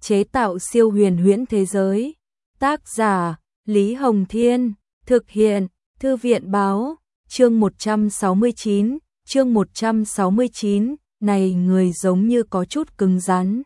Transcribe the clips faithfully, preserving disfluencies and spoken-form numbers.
chế tạo siêu huyền huyễn thế giới. Tác giả Lý Hồng Thiên, thực hiện Thư viện Báo. Chương một trăm sáu mươi chín, chương một trăm sáu mươi chín, này người giống như có chút cứng rắn.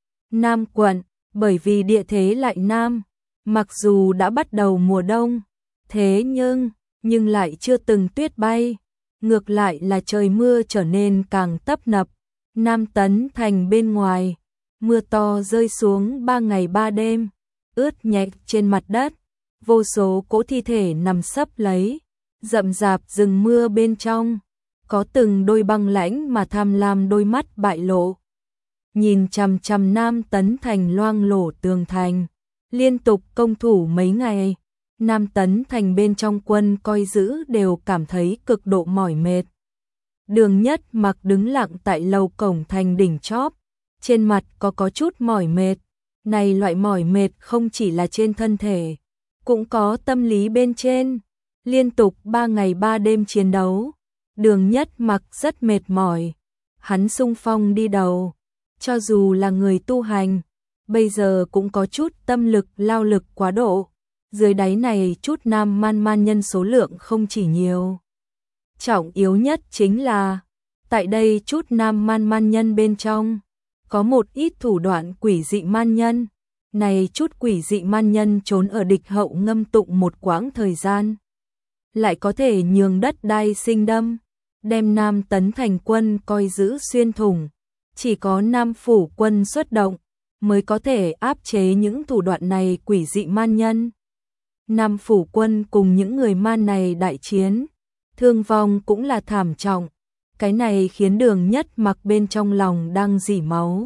Nam quận, bởi vì địa thế lại nam, mặc dù đã bắt đầu mùa đông, thế nhưng, nhưng lại chưa từng tuyết bay, ngược lại là trời mưa trở nên càng tấp nập. Nam Tấn Thành bên ngoài, mưa to rơi xuống ba ngày ba đêm, ướt nhẹp trên mặt đất, vô số cỗ thi thể nằm sấp lấy, rậm rạp rừng mưa bên trong, có từng đôi băng lãnh mà tham lam đôi mắt bại lộ. Nhìn chằm chằm Nam Tấn Thành loang lổ tường thành, liên tục công thủ mấy ngày, Nam Tấn Thành bên trong quân coi giữ đều cảm thấy cực độ mỏi mệt. Đường Nhất Mặc đứng lặng tại lầu cổng thành đỉnh chóp, trên mặt có có chút mỏi mệt. Này loại mỏi mệt không chỉ là trên thân thể, cũng có tâm lý bên trên. Liên tục ba ngày ba đêm chiến đấu, Đường Nhất Mặc rất mệt mỏi. Hắn xung phong đi đầu, cho dù là người tu hành, bây giờ cũng có chút tâm lực lao lực quá độ. Dưới đáy này chút nam man man nhân số lượng không chỉ nhiều. Trọng yếu nhất chính là, tại đây chút nam man man nhân bên trong, có một ít thủ đoạn quỷ dị man nhân. Này chút quỷ dị man nhân trốn ở địch hậu ngâm tụng một quãng thời gian, lại có thể nhường đất đai sinh đâm, đem Nam Tấn Thành quân coi giữ xuyên thủng. Chỉ có Nam Phủ quân xuất động, mới có thể áp chế những thủ đoạn này quỷ dị man nhân. Nam Phủ quân cùng những người man này đại chiến, thương vong cũng là thảm trọng. Cái này khiến Đường Nhất Mặc bên trong lòng đang rỉ máu,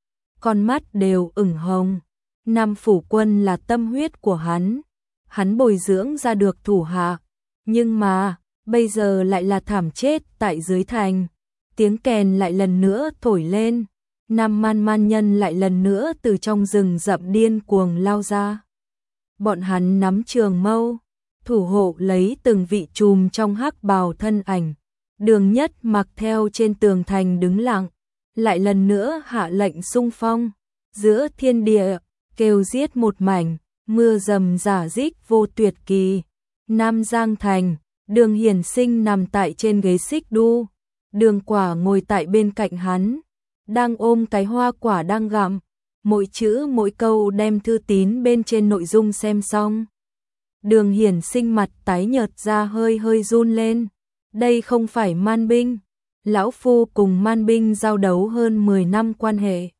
con mắt đều ửng hồng. Nam Phủ quân là tâm huyết của hắn, hắn bồi dưỡng ra được thủ hạ, nhưng mà bây giờ lại là thảm chết tại dưới thành. Tiếng kèn lại lần nữa thổi lên, Nam man man nhân lại lần nữa từ trong rừng rậm điên cuồng lao ra. Bọn hắn nắm trường mâu, thủ hộ lấy từng vị chùm trong hắc bào thân ảnh. Đường Nhất Mặc theo trên tường thành đứng lặng, lại lần nữa hạ lệnh xung phong. Giữa thiên địa, kêu giết một mảnh, mưa rầm rả rích vô tuyệt kỳ. Nam Giang Thành, Đường Hiển Sinh nằm tại trên ghế xích đu, Đường Quả ngồi tại bên cạnh hắn, đang ôm cái hoa quả đang gặm, mỗi chữ mỗi câu đem thư tín bên trên nội dung xem xong. Đường Hiển Sinh mặt tái nhợt ra hơi hơi run lên. Đây không phải man binh, lão phu cùng man binh giao đấu hơn mười năm quan hệ.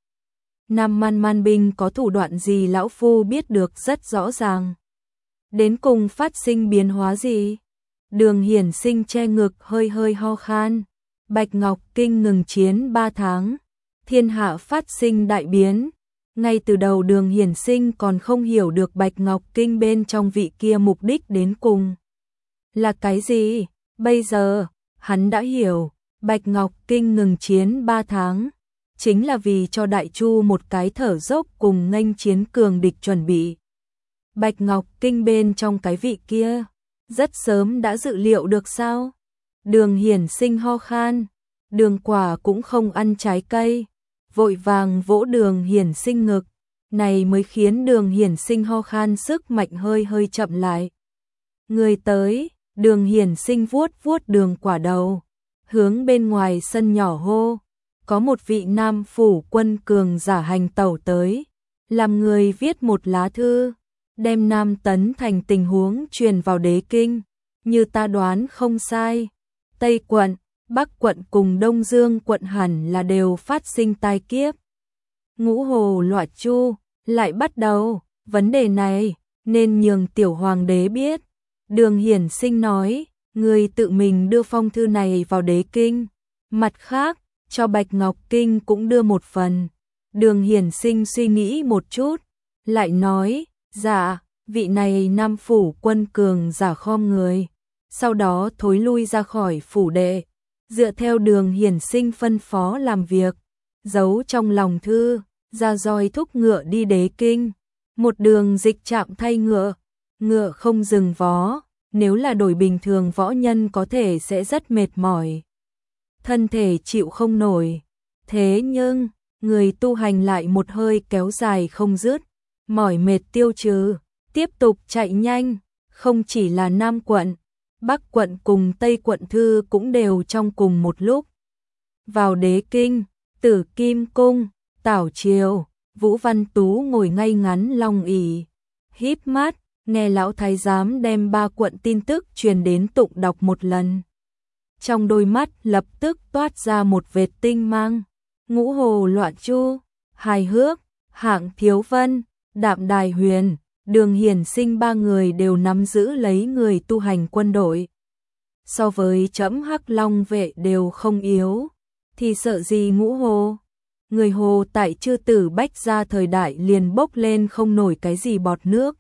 Nam man man binh có thủ đoạn gì lão phu biết được rất rõ ràng. Đến cùng phát sinh biến hóa gì? Đường Hiển Sinh che ngực hơi hơi ho khan. Bạch Ngọc Kinh ngừng chiến ba tháng, thiên hạ phát sinh đại biến. Ngay từ đầu Đường Hiển Sinh còn không hiểu được Bạch Ngọc Kinh bên trong vị kia mục đích đến cùng là cái gì. Bây giờ, hắn đã hiểu, Bạch Ngọc Kinh ngừng chiến ba tháng, chính là vì cho Đại Chu một cái thở dốc cùng nghênh chiến cường địch chuẩn bị. Bạch Ngọc Kinh bên trong cái vị kia, rất sớm đã dự liệu được sao? Đường Hiển Sinh ho khan, Đường Quả cũng không ăn trái cây, vội vàng vỗ Đường Hiển Sinh ngực, này mới khiến Đường Hiển Sinh ho khan sức mạnh hơi hơi chậm lại. Người tới. Đường Hiển Sinh vuốt vuốt Đường Quả đầu, hướng bên ngoài sân nhỏ hô, có một vị Nam Phủ quân cường giả hành tẩu tới, làm người viết một lá thư, đem Nam Tấn Thành tình huống truyền vào đế kinh. Như ta đoán không sai, Tây quận, Bắc quận cùng Đông Dương quận hẳn là đều phát sinh tai kiếp. Ngũ hồ loạt chu, lại bắt đầu, vấn đề này nên nhường tiểu hoàng đế biết. Đường Hiển Sinh nói, người tự mình đưa phong thư này vào đế kinh, mặt khác, cho Bạch Ngọc Kinh cũng đưa một phần. Đường Hiển Sinh suy nghĩ một chút, lại nói, dạ, vị này Nam Phủ quân cường giả khom người, sau đó thối lui ra khỏi phủ đệ, dựa theo Đường Hiển Sinh phân phó làm việc, giấu trong lòng thư, ra roi thúc ngựa đi đế kinh, một đường dịch trạm thay ngựa. Ngựa không dừng vó, nếu là đổi bình thường võ nhân có thể sẽ rất mệt mỏi, thân thể chịu không nổi. Thế nhưng, người tu hành lại một hơi kéo dài không dứt, mỏi mệt tiêu trừ, tiếp tục chạy nhanh, không chỉ là Nam quận, Bắc quận cùng Tây quận thư cũng đều trong cùng một lúc. Vào Đế Kinh, Tử Kim Cung, Tảo Triều, Vũ Văn Tú ngồi ngay ngắn long ỷ, híp mắt, nghe lão thái giám đem ba quận tin tức truyền đến tụng đọc một lần. Trong đôi mắt lập tức toát ra một vệt tinh mang, Ngũ Hồ Loạn Chu, hài hước, Hạng Thiếu Vân, Đạm Đài Huyền, Đường Hiển Sinh ba người đều nắm giữ lấy người tu hành quân đội. So với trẫm Hắc Long vệ đều không yếu, thì sợ gì Ngũ Hồ? Người Hồ tại Chư Tử Bách Gia thời đại liền bốc lên không nổi cái gì bọt nước.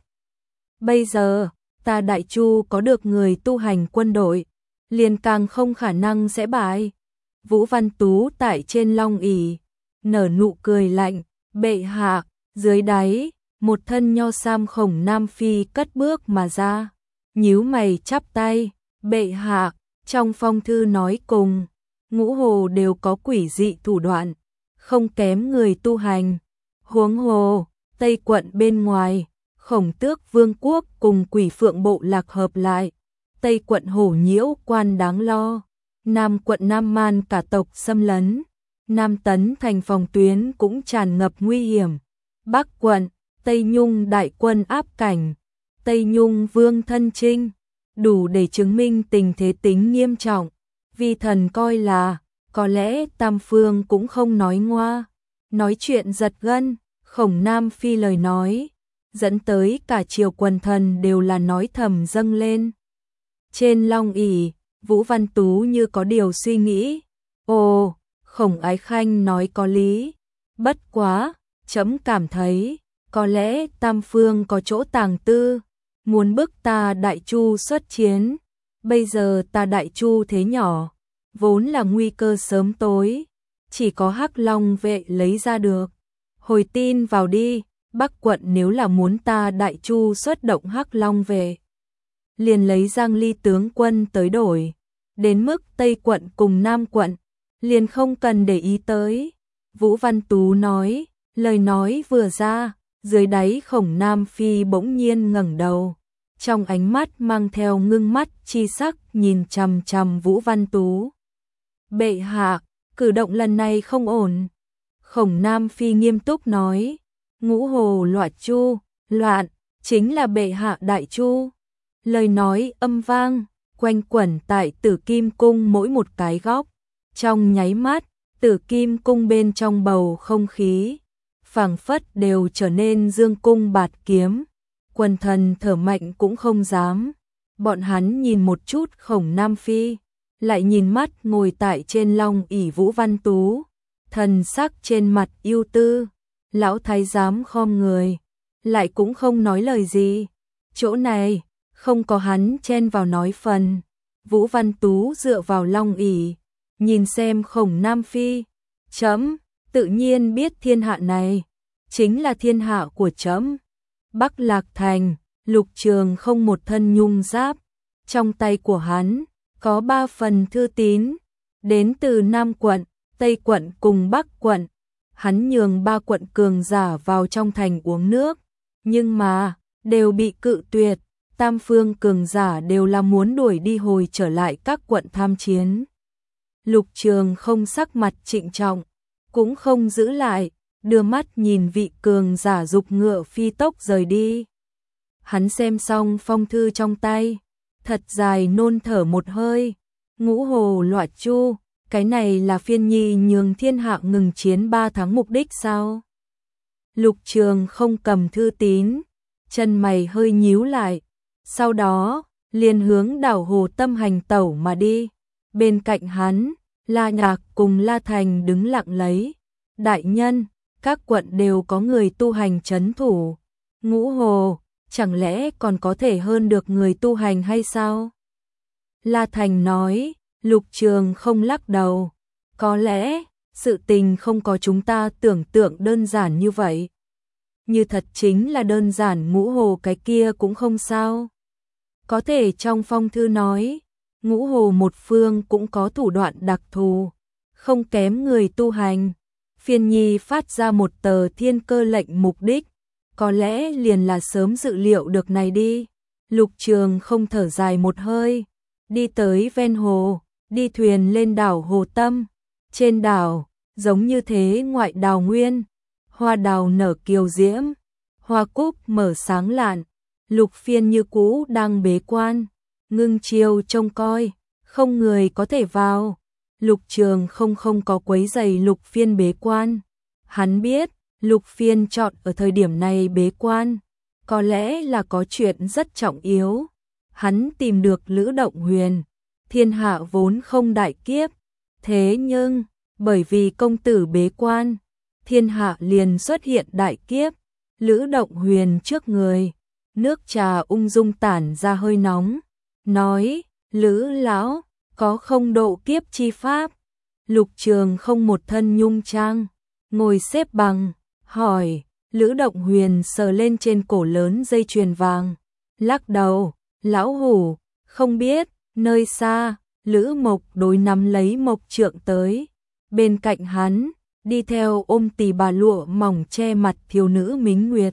Bây giờ, ta Đại Chu có được người tu hành quân đội, liền càng không khả năng sẽ bại. Vũ Văn Tú tại trên long ỷ nở nụ cười lạnh, bệ hạ, dưới đáy, một thân nho sam khổng nam phi cất bước mà ra, nhíu mày chắp tay, bệ hạ, trong phong thư nói cùng, Ngũ Hồ đều có quỷ dị thủ đoạn, không kém người tu hành. Huống hồ, Tây quận bên ngoài, Khổng Tước Vương quốc cùng Quỷ Phượng bộ lạc hợp lại, Tây quận hổ nhiễu quan đáng lo, Nam quận Nam Man cả tộc xâm lấn, Nam Tấn thành phòng tuyến cũng tràn ngập nguy hiểm, Bắc quận, Tây Nhung đại quân áp cảnh, Tây Nhung vương thân chinh, đủ để chứng minh tình thế tính nghiêm trọng. Vi thần coi là, có lẽ Tam Phương cũng không nói ngoa, nói chuyện giật gân, Khổng Nam Phi lời nói, dẫn tới cả triều quần thần đều là nói thầm dâng lên. Trên long ỷ, Vũ Văn Tú như có điều suy nghĩ, ồ, Khổng Ái Khanh nói có lý, bất quá, trẫm cảm thấy, có lẽ Tam Phương có chỗ tàng tư, muốn bức ta Đại Chu xuất chiến, bây giờ ta Đại Chu thế nhỏ, vốn là nguy cơ sớm tối, chỉ có Hắc Long vệ lấy ra được. Hồi tin vào đi, Bắc quận nếu là muốn ta Đại Chu xuất động Hắc Long vệ, liền lấy Giang Ly tướng quân tới đổi, đến mức Tây quận cùng Nam quận, liền không cần để ý tới. Vũ Văn Tú nói, lời nói vừa ra, dưới đáy Khổng Nam Phi bỗng nhiên ngẩng đầu, trong ánh mắt mang theo ngưng mắt chi sắc nhìn chằm chằm Vũ Văn Tú. Bệ hạ, cử động lần này không ổn. Khổng Nam Phi nghiêm túc nói, Ngũ Hồ Loạn Chu, loạn, chính là bệ hạ Đại Chu. Lời nói âm vang, quanh quẩn tại Tử Kim Cung mỗi một cái góc. Trong nháy mắt, Tử Kim Cung bên trong bầu không khí, phảng phất đều trở nên dương cung bạt kiếm. Quần thần thở mạnh cũng không dám. Bọn hắn nhìn một chút Khổng Nam Phi, lại nhìn mắt ngồi tại trên long ỷ Vũ Văn Tú, thần sắc trên mặt ưu tư. Lão thái giám khom người, lại cũng không nói lời gì. Chỗ này, không có hắn chen vào nói phần. Vũ Văn Tú dựa vào long ỷ, nhìn xem Khổng Nam Phi. Trẫm tự nhiên biết thiên hạ này chính là thiên hạ của trẫm. Bắc Lạc Thành, Lục Trường không một thân nhung giáp, trong tay của hắn có ba phần thư tín, đến từ Nam quận, Tây quận cùng Bắc quận. Hắn nhường ba quận cường giả vào trong thành uống nước, nhưng mà đều bị cự tuyệt. Tam phương cường giả đều là muốn đuổi đi hồi trở lại các quận tham chiến. Lục Trường không sắc mặt trịnh trọng, cũng không giữ lại, đưa mắt nhìn vị cường giả dục ngựa phi tốc rời đi. Hắn xem xong phong thư trong tay, thật dài nôn thở một hơi. Ngũ Hồ Loạn Chu, cái này là phiên nhi nhường thiên hạ ngừng chiến ba tháng mục đích sao? Lục Trường không cầm thư tín, chân mày hơi nhíu lại, sau đó liền hướng đảo Hồ Tâm hành tẩu mà đi. Bên cạnh hắn, La Nhạc cùng La Thành đứng lặng lấy. Đại nhân, các quận đều có người tu hành trấn thủ. Ngũ Hồ, chẳng lẽ còn có thể hơn được người tu hành hay sao? La Thành nói. Lục Trường không lắc đầu. Có lẽ, sự tình không có chúng ta tưởng tượng đơn giản như vậy. Như thật chính là đơn giản Ngũ Hồ cái kia cũng không sao. Có thể trong phong thư nói, Ngũ Hồ một phương cũng có thủ đoạn đặc thù, không kém người tu hành. Phiên Nhi phát ra một tờ thiên cơ lệnh, mục đích có lẽ liền là sớm dự liệu được này đi. Lục Trường không thở dài một hơi, đi tới ven hồ, đi thuyền lên đảo Hồ Tâm. Trên đảo, giống như thế ngoại đào nguyên, hoa đào nở kiều diễm, hoa cúc mở sáng lạn. Lục Phiên như cũ đang bế quan, ngưng chiêu trông coi, không người có thể vào. Lục Trường không không có quấy rầy Lục Phiên bế quan. Hắn biết, Lục Phiên chọn ở thời điểm này bế quan, có lẽ là có chuyện rất trọng yếu. Hắn tìm được Lữ Động Huyền, thiên hạ vốn không đại kiếp, thế nhưng bởi vì công tử bế quan, thiên hạ liền xuất hiện đại kiếp. Lữ Động Huyền trước người, nước trà ung dung tản ra hơi nóng, nói: Lữ lão, có không độ kiếp chi pháp? Lục Trường không một thân nhung trang, ngồi xếp bằng, hỏi. Lữ Động Huyền sờ lên trên cổ lớn dây chuyền vàng, lắc đầu: lão hủ, không biết. Nơi xa, Lữ Mộc đối nắm lấy mộc trượng tới. Bên cạnh hắn, đi theo ôm tỳ bà lụa mỏng che mặt thiếu nữ Mính Nguyệt.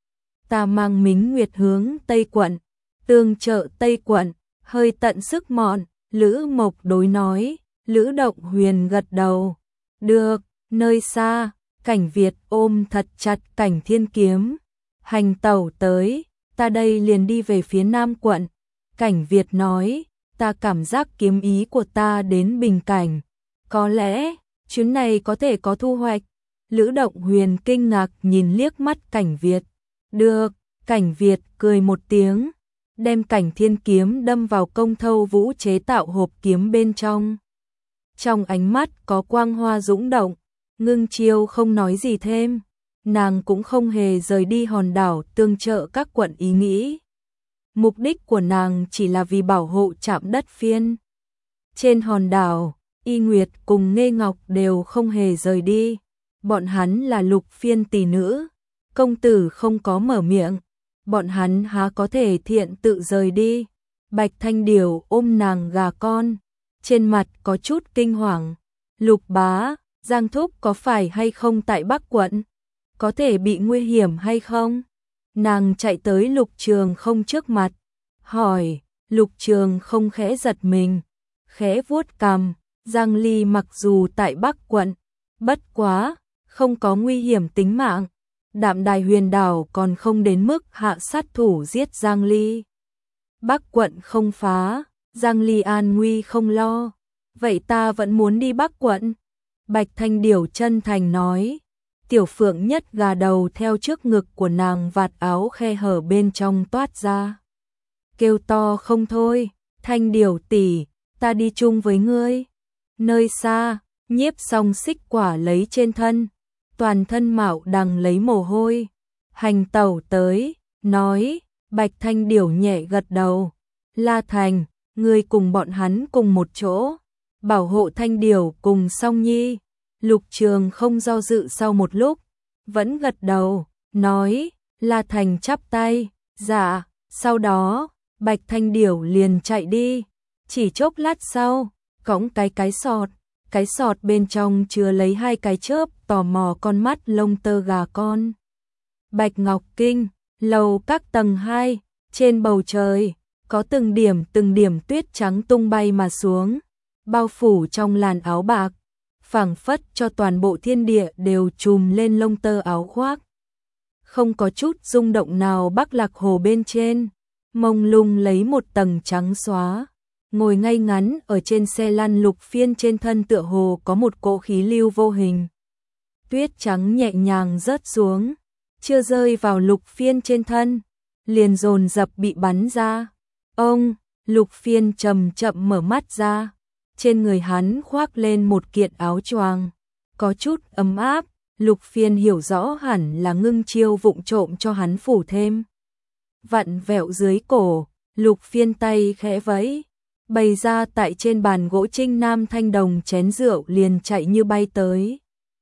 Ta mang Mính Nguyệt hướng Tây quận, tương trợ Tây quận, hơi tận sức mọn. Lữ Mộc đối nói. Lữ Động Huyền gật đầu. Được. Nơi xa, Cảnh Việt ôm thật chặt Cảnh Thiên kiếm, hành tẩu tới. Ta đây liền đi về phía Nam quận. Cảnh Việt nói. Ta cảm giác kiếm ý của ta đến bình cảnh, có lẽ chuyến này có thể có thu hoạch. Lữ Động Huyền kinh ngạc nhìn liếc mắt Cảnh Việt. Được. Cảnh Việt cười một tiếng, đem Cảnh Thiên kiếm đâm vào công thâu vũ chế tạo hộp kiếm bên trong. Trong ánh mắt có quang hoa dũng động. Ngưng chiêu không nói gì thêm, nàng cũng không hề rời đi hòn đảo tương trợ các quận ý nghĩ. Mục đích của nàng chỉ là vì bảo hộ Trạm Đất Phiên. Trên hòn đảo, Y Nguyệt cùng Nghê Ngọc đều không hề rời đi. Bọn hắn là Lục Phiên tỷ nữ. Công tử không có mở miệng, bọn hắn há có thể thiện tự rời đi. Bạch Thanh Điều ôm nàng gà con, trên mặt có chút kinh hoàng. Lục bá, Giang thúc có phải hay không tại Bắc quận? Có thể bị nguy hiểm hay không? Nàng chạy tới Lục Trường không trước mặt, hỏi. Lục Trường không khẽ giật mình, khẽ vuốt cằm. Giang Ly mặc dù tại Bắc quận, bất quá, không có nguy hiểm tính mạng. Đạm Đài Huyền đảo còn không đến mức hạ sát thủ giết Giang Ly. Bắc quận không phá, Giang Ly an nguy không lo. Vậy ta vẫn muốn đi Bắc quận. Bạch Thanh Điểu chân thành nói. Tiểu Phượng Nhất gà đầu theo trước ngực của nàng, vạt áo khe hở bên trong toát ra, kêu to không thôi. Thanh Điểu tỷ, ta đi chung với ngươi. Nơi xa, Nhiếp Song xích quả lấy trên thân, toàn thân mạo đằng lấy mồ hôi, hành tẩu tới, nói. Bạch Thanh Điểu nhẹ gật đầu. La Thành, ngươi cùng bọn hắn cùng một chỗ, bảo hộ Thanh Điểu cùng Song Nhi. Lục Trường không do dự, sau một lúc vẫn gật đầu, nói. La Thành chắp tay, dạ. Sau đó, Bạch Thanh Điểu liền chạy đi. Chỉ chốc lát sau, cõng cái cái sọt, cái sọt bên trong chứa lấy hai cái chớp tò mò con mắt lông tơ gà con. Bạch Ngọc Kinh, lầu các tầng hai, trên bầu trời có từng điểm từng điểm tuyết trắng tung bay mà xuống, bao phủ trong làn áo bạc, phảng phất cho toàn bộ thiên địa đều trùm lên lông tơ áo khoác. Không có chút rung động nào. Bắc Lạc Hồ bên trên, mông lung lấy một tầng trắng xóa, ngồi ngay ngắn ở trên xe lăn. Lục Phiên trên thân tựa hồ có một cỗ khí lưu vô hình, tuyết trắng nhẹ nhàng rớt xuống, chưa rơi vào Lục Phiên trên thân, liền dồn dập bị bắn ra. Ông, Lục Phiên chậm chậm mở mắt ra, trên người hắn khoác lên một kiện áo choàng, có chút ấm áp. Lục Phiên hiểu rõ hẳn là Ngưng Chiêu vụng trộm cho hắn phủ thêm. Vặn vẹo dưới cổ, Lục Phiên tay khẽ vẫy, bày ra tại trên bàn gỗ trinh nam thanh đồng chén rượu liền chạy như bay tới,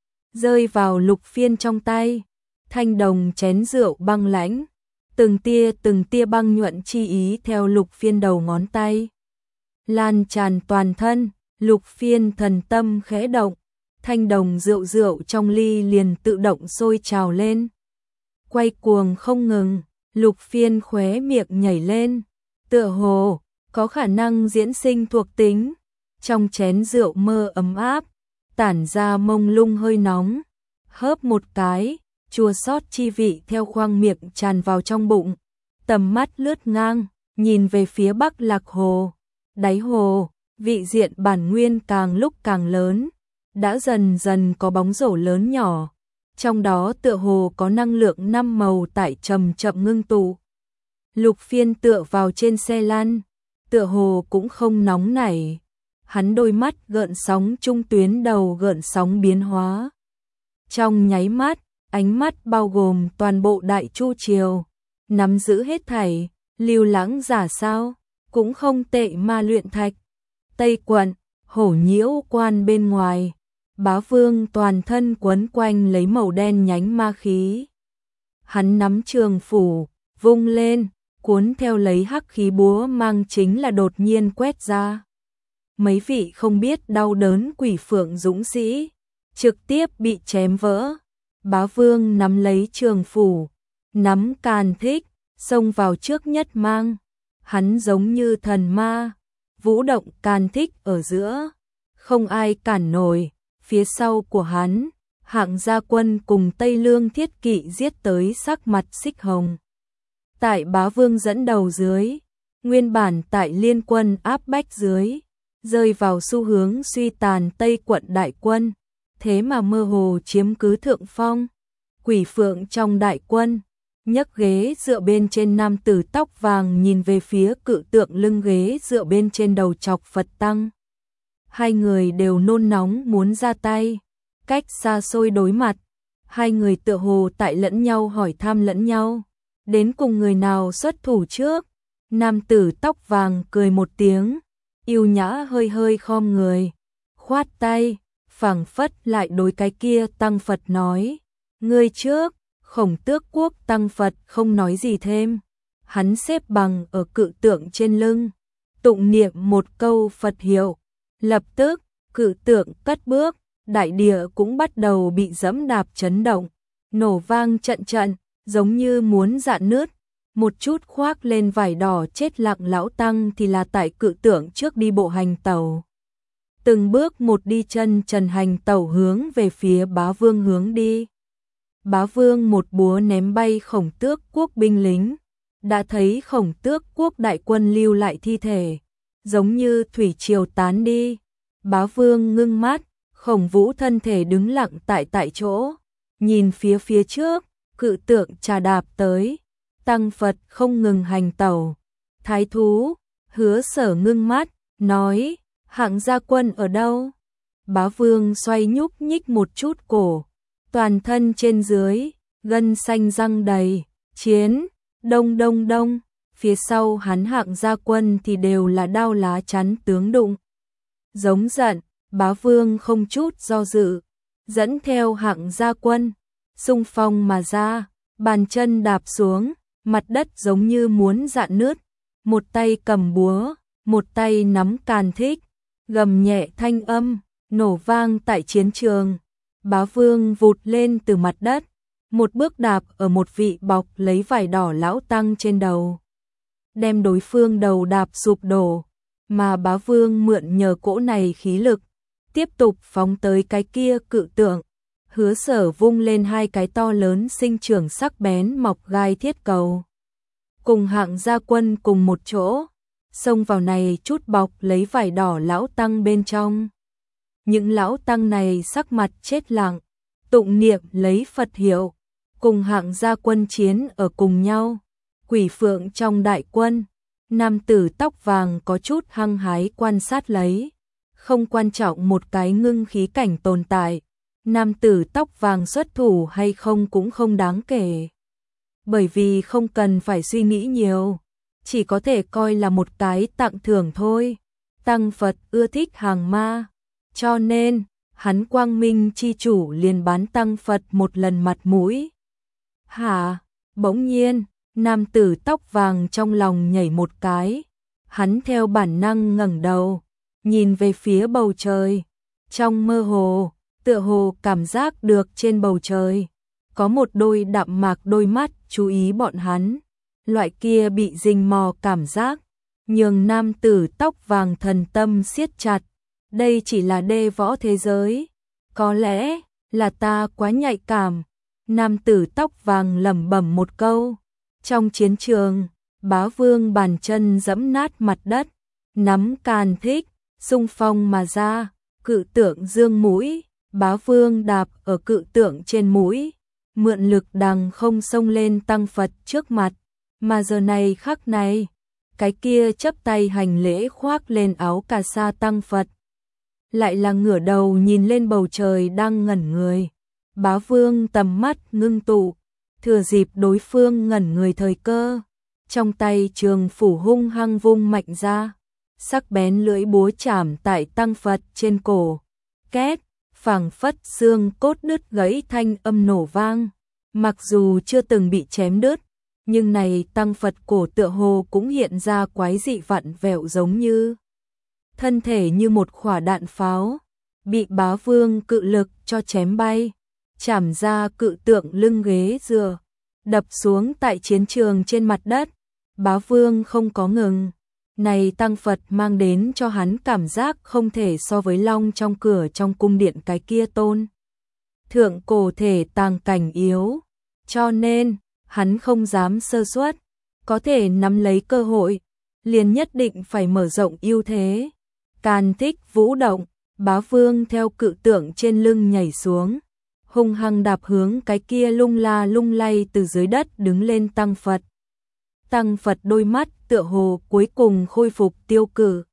rơi vào Lục Phiên trong tay. Thanh đồng chén rượu băng lãnh, từng tia từng tia băng nhuận chi ý theo Lục Phiên đầu ngón tay lan tràn toàn thân. Lục Phiên thần tâm khẽ động, thanh đồng rượu rượu trong ly liền tự động sôi trào lên. Quay cuồng không ngừng, Lục Phiên khóe miệng nhảy lên, tựa hồ có khả năng diễn sinh thuộc tính. Trong chén rượu mơ ấm áp, tản ra mông lung hơi nóng, hớp một cái, chua xót chi vị theo khoang miệng tràn vào trong bụng. Tầm mắt lướt ngang, nhìn về phía Bắc Lạc Hồ, đáy hồ, vị diện bản nguyên càng lúc càng lớn, đã dần dần có bóng rổ lớn nhỏ, trong đó tựa hồ có năng lượng năm màu tại chậm chậm ngưng tụ. Lục Phiên tựa vào trên xe lăn, tựa hồ cũng không nóng nảy, hắn đôi mắt gợn sóng trung tuyến đầu gợn sóng biến hóa. Trong nháy mắt, ánh mắt bao gồm toàn bộ Đại Chu Triều, nắm giữ hết thảy, Lưu Lãng giả sao, cũng không tệ ma luyện thạch. Tây quận, Hổ Nhiễu quan bên ngoài, Bá Vương toàn thân quấn quanh lấy màu đen nhánh ma khí. Hắn nắm trường phủ, vung lên, cuốn theo lấy hắc khí búa mang chính là đột nhiên quét ra. Mấy vị không biết đau đớn quỷ phượng dũng sĩ, trực tiếp bị chém vỡ. Bá Vương nắm lấy trường phủ, nắm càn thích, xông vào trước nhất mang. Hắn giống như thần ma, vũ động càn thích ở giữa, không ai cản nổi. Phía sau của hắn, Hạng Gia Quân cùng Tây Lương Thiết Kỵ giết tới sắc mặt xích hồng. Tại Bá Vương dẫn đầu dưới, nguyên bản tại liên quân áp bách dưới, rơi vào xu hướng suy tàn Tây quận đại quân, thế mà mơ hồ chiếm cứ thượng phong. Quỷ phượng trong đại quân, nhấc ghế dựa bên trên nam tử tóc vàng nhìn về phía cự tượng lưng ghế dựa bên trên đầu chọc Phật Tăng. Hai người đều nôn nóng muốn ra tay, cách xa xôi đối mặt, hai người tựa hồ tại lẫn nhau hỏi thăm lẫn nhau, đến cùng người nào xuất thủ trước. Nam tử tóc vàng cười một tiếng, yêu nhã hơi hơi khom người, khoát tay, phảng phất lại đối cái kia Tăng Phật nói, ngươi trước. Khổng Tước Quốc Tăng Phật không nói gì thêm, hắn xếp bằng ở cự tượng trên lưng, tụng niệm một câu Phật hiệu, lập tức cự tượng cất bước, đại địa cũng bắt đầu bị dẫm đạp chấn động, nổ vang trận trận, giống như muốn rạn nứt. Một chút khoác lên vải đỏ chết lặng lão Tăng thì là tại cự tượng trước đi bộ hành tẩu, từng bước một đi chân trần hành tẩu hướng về phía Bá Vương hướng đi. Bá Vương một búa ném bay Khổng Tước Quốc binh lính, đã thấy Khổng Tước Quốc đại quân lưu lại thi thể, giống như thủy triều tán đi. Bá Vương ngưng mắt, Khổng Vũ thân thể đứng lặng tại tại chỗ, nhìn phía phía trước, cự tượng trà đạp tới, Tăng Phật không ngừng hành tẩu. Thái thú, Hứa Sở ngưng mắt, nói, Hạng Gia Quân ở đâu? Bá Vương xoay nhúc nhích một chút cổ, toàn thân trên dưới, gân xanh răng đầy, chiến, đông đông đông, phía sau hắn Hạng Gia Quân thì đều là đao lá chắn tướng đụng. Giống giận, Bá Vương không chút do dự, dẫn theo Hạng Gia Quân, xung phong mà ra, bàn chân đạp xuống, mặt đất giống như muốn rạn nứt, một tay cầm búa, một tay nắm càn thích, gầm nhẹ thanh âm, nổ vang tại chiến trường. Bá Vương vụt lên từ mặt đất, một bước đạp ở một vị bọc lấy vải đỏ lão Tăng trên đầu, đem đối phương đầu đạp sụp đổ, mà Bá Vương mượn nhờ cỗ này khí lực, tiếp tục phóng tới cái kia cự tượng. Hứa Sở vung lên hai cái to lớn sinh trưởng sắc bén mọc gai thiết cầu, cùng Hạng Gia Quân cùng một chỗ, xông vào này chút bọc lấy vải đỏ lão Tăng bên trong. Những lão Tăng này sắc mặt chết lặng, tụng niệm lấy Phật hiệu, cùng Hạng Gia Quân chiến ở cùng nhau. Quỷ phượng trong đại quân, nam tử tóc vàng có chút hăng hái quan sát lấy, không quan trọng một cái ngưng khí cảnh tồn tại, nam tử tóc vàng xuất thủ hay không cũng không đáng kể, bởi vì không cần phải suy nghĩ nhiều, chỉ có thể coi là một cái tặng thưởng thôi. Tăng Phật ưa thích hàng ma, cho nên hắn Quang Minh chi chủ liền bán Tăng Phật một lần mặt mũi. Hả? Bỗng nhiên, nam tử tóc vàng trong lòng nhảy một cái, hắn theo bản năng ngẩng đầu, nhìn về phía bầu trời, trong mơ hồ, tựa hồ cảm giác được trên bầu trời có một đôi đạm mạc đôi mắt chú ý bọn hắn. Loại kia bị rình mò cảm giác, nhường nam tử tóc vàng thần tâm siết chặt. Đây chỉ là đê võ thế giới, có lẽ là ta quá nhạy cảm. Nam tử tóc vàng lẩm bẩm một câu. Trong chiến trường, Bá Vương bàn chân giẫm nát mặt đất, nắm càn thích, xung phong mà ra, cự tượng dương mũi, Bá Vương đạp ở cự tượng trên mũi, mượn lực đằng không xông lên Tăng Phật trước mặt. Mà giờ này khắc này, cái kia chấp tay hành lễ khoác lên áo cà sa Tăng Phật, lại là ngửa đầu nhìn lên bầu trời đang ngẩn người. Bá Vương tầm mắt ngưng tụ, thừa dịp đối phương ngẩn người thời cơ, trong tay trường phủ hung hăng vung mạnh ra, sắc bén lưỡi búa chảm tại Tăng Phật trên cổ, két, phảng phất xương cốt đứt gãy thanh âm nổ vang. Mặc dù chưa từng bị chém đứt, nhưng này Tăng Phật cổ tựa hồ cũng hiện ra quái dị vặn vẹo, giống như thân thể như một quả đạn pháo, bị Bá Vương cự lực cho chém bay, chảm ra cự tượng lưng ghế dựa, đập xuống tại chiến trường trên mặt đất. Bá Vương không có ngừng, này Tăng Phật mang đến cho hắn cảm giác không thể so với long trong cửa trong cung điện cái kia tôn thượng cổ thể tàng cảnh yếu, cho nên hắn không dám sơ suất, có thể nắm lấy cơ hội, liền nhất định phải mở rộng ưu thế. Càn thích vũ động, Bá Vương theo cự tượng trên lưng nhảy xuống, hung hăng đạp hướng cái kia lung la lung lay từ dưới đất đứng lên Tăng Phật. Tăng Phật đôi mắt tựa hồ cuối cùng khôi phục tiêu cự.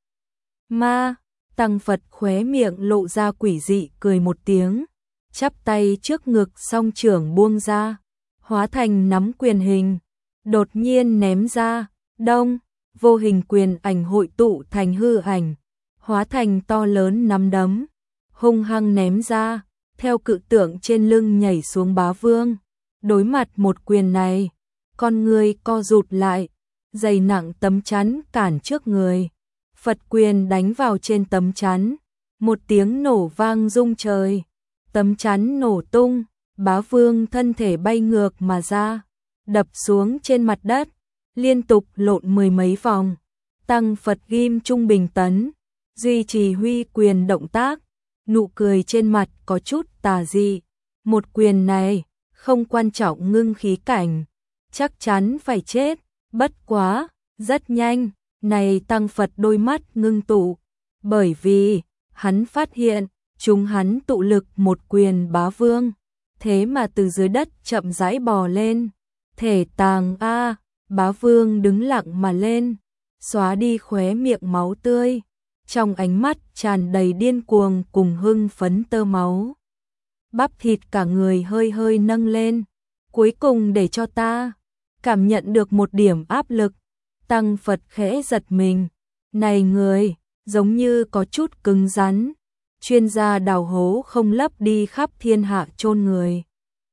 Ma, Tăng Phật khóe miệng lộ ra quỷ dị cười một tiếng, chắp tay trước ngực song trưởng buông ra, hóa thành nắm quyền hình, đột nhiên ném ra, đông, vô hình quyền ảnh hội tụ thành hư ảnh, hóa thành to lớn nắm đấm, hung hăng ném ra, theo cự tượng trên lưng nhảy xuống Bá Vương. Đối mặt một quyền này, con người co rụt lại, dày nặng tấm chắn cản trước người, Phật quyền đánh vào trên tấm chắn, một tiếng nổ vang rung trời, tấm chắn nổ tung, Bá Vương thân thể bay ngược mà ra, đập xuống trên mặt đất, liên tục lộn mười mấy vòng. Tăng Phật ghim trung bình tấn, duy trì huy quyền động tác, nụ cười trên mặt có chút tà dị. Một quyền này, không quan trọng ngưng khí cảnh, chắc chắn phải chết, bất quá, rất nhanh, này Tăng Phật đôi mắt ngưng tụ, bởi vì, hắn phát hiện, chúng hắn tụ lực một quyền Bá Vương, thế mà từ dưới đất chậm rãi bò lên, thể tàng a, Bá Vương đứng lặng mà lên, xóa đi khóe miệng máu tươi, trong ánh mắt tràn đầy điên cuồng cùng hưng phấn tơ máu. Bắp thịt cả người hơi hơi nâng lên, cuối cùng để cho ta cảm nhận được một điểm áp lực. Tăng Phật khẽ giật mình, này người, giống như có chút cứng rắn, chuyên gia đào hố không lấp đi khắp thiên hạ chôn người.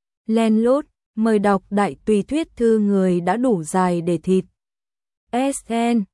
Len lút, mời đọc đại tùy thuyết thư người đã đủ dài để thịt. ét en